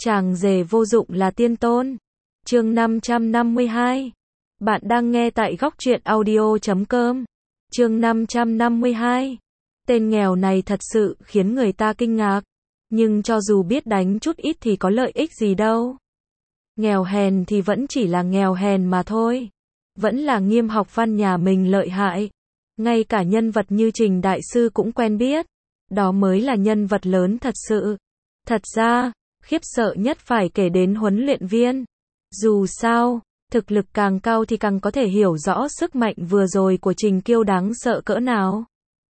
Chàng rể vô dụng là tiên tôn. Chương 552. Bạn đang nghe tại góc truyện audio.com. Chương 552. Tên nghèo này thật sự khiến người ta kinh ngạc. Nhưng cho dù biết đánh chút ít thì có lợi ích gì đâu. Nghèo hèn thì vẫn chỉ là nghèo hèn mà thôi. Vẫn là Nghiêm học văn nhà mình lợi hại. Ngay cả nhân vật như Trình Đại Sư cũng quen biết. Đó mới là nhân vật lớn thật sự. Thật ra, khiếp sợ nhất phải kể đến huấn luyện viên. Dù sao, thực lực càng cao thì càng có thể hiểu rõ sức mạnh vừa rồi của Trình Kiêu đáng sợ cỡ nào.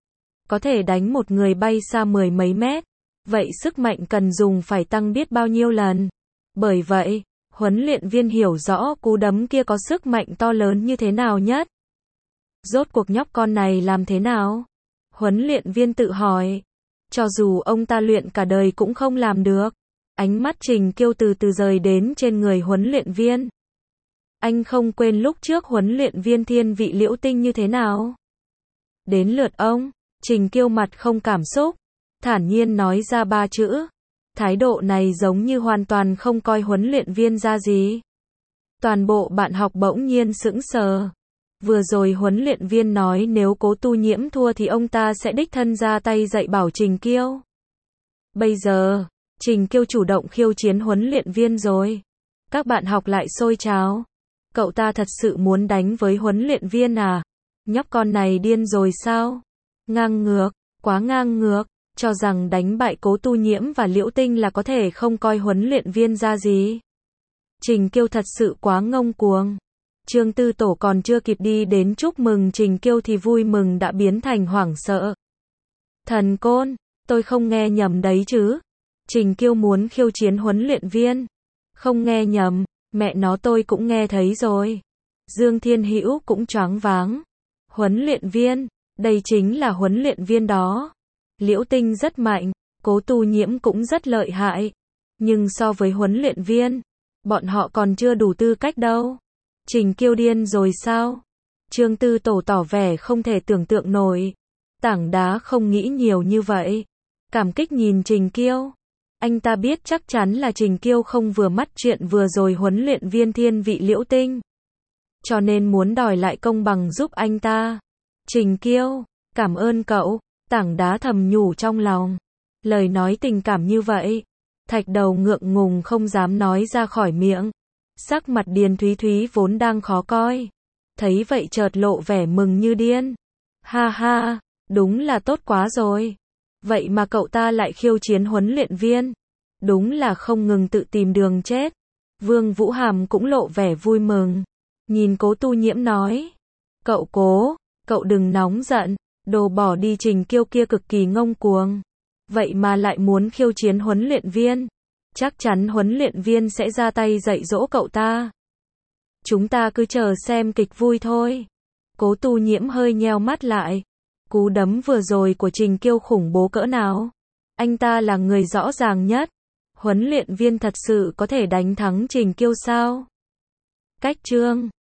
Có thể đánh một người bay xa mười mấy mét. Vậy sức mạnh cần dùng phải tăng biết bao nhiêu lần. Bởi vậy, huấn luyện viên hiểu rõ cú đấm kia có sức mạnh to lớn như thế nào nhất. Rốt cuộc nhóc con này làm thế nào? Huấn luyện viên tự hỏi. Cho dù ông ta luyện cả đời cũng không làm được. Ánh mắt Trình Kiêu từ từ rời đến trên người huấn luyện viên. Anh không quên lúc trước huấn luyện viên Thiên Vị Liễu Tinh như thế nào. Đến lượt ông, Trình Kiêu mặt không cảm xúc, thản nhiên nói ra ba chữ. Thái độ này giống như hoàn toàn không coi huấn luyện viên ra gì. Toàn bộ bạn học bỗng nhiên sững sờ. Vừa rồi huấn luyện viên nói nếu Cố Tu Nhiễm thua thì ông ta sẽ đích thân ra tay dạy bảo Trình Kiêu. Bây giờ, Trình Kiêu chủ động khiêu chiến huấn luyện viên rồi. Các bạn học lại xôi trào. Cậu ta thật sự muốn đánh với huấn luyện viên à? Nhóc con này điên rồi sao? Ngang ngược, quá ngang ngược, cho rằng đánh bại Cố Tu Nhiễm và Liễu Tinh là có thể không coi huấn luyện viên ra gì. Trình Kiêu thật sự quá ngông cuồng. Trương Tư Tổ còn chưa kịp đi đến chúc mừng Trình Kiêu thì vui mừng đã biến thành hoảng sợ. Thần Côn, tôi không nghe nhầm đấy chứ? Trình Kiêu muốn khiêu chiến huấn luyện viên. Không nghe nhầm, mẹ nó tôi cũng nghe thấy rồi. Dương Thiên Hữu cũng choáng váng. Huấn luyện viên, đây chính là huấn luyện viên đó. Liễu Tinh rất mạnh, Cố Tu Nhiễm cũng rất lợi hại. Nhưng so với huấn luyện viên, bọn họ còn chưa đủ tư cách đâu. Trình Kiêu điên rồi sao? Trương Tư Tổ tỏ vẻ không thể tưởng tượng nổi. Tảng đá không nghĩ nhiều như vậy. Cảm kích nhìn Trình Kiêu. Anh ta biết chắc chắn là Trình Kiêu không vừa mắt chuyện vừa rồi huấn luyện viên Thiên Vị Liễu Tinh. Cho nên muốn đòi lại công bằng giúp anh ta. Trình Kiêu, cảm ơn cậu. Tảng đá thầm nhủ trong lòng. Lời nói tình cảm như vậy, Thạch Đầu ngượng ngùng không dám nói ra khỏi miệng. Sắc mặt Điền Thúy Thúy vốn đang khó coi. Thấy vậy chợt lộ vẻ mừng như điên. Ha ha, đúng là tốt quá rồi. Vậy mà cậu ta lại khiêu chiến huấn luyện viên. Đúng là không ngừng tự tìm đường chết. Vương Vũ Hàm cũng lộ vẻ vui mừng. Nhìn Cố Tu Nhiễm nói. Cậu Cố, cậu đừng nóng giận. Đồ bỏ đi Trình Kiêu kia cực kỳ ngông cuồng. Vậy mà lại muốn khiêu chiến huấn luyện viên. Chắc chắn huấn luyện viên sẽ ra tay dạy dỗ cậu ta. Chúng ta cứ chờ xem kịch vui thôi. Cố Tu Nhiễm hơi nheo mắt lại. Cú đấm vừa rồi của Trình Kiêu khủng bố cỡ nào? Anh ta là người rõ ràng nhất. Huấn luyện viên thật sự có thể đánh thắng Trình Kiêu sao? Cách chương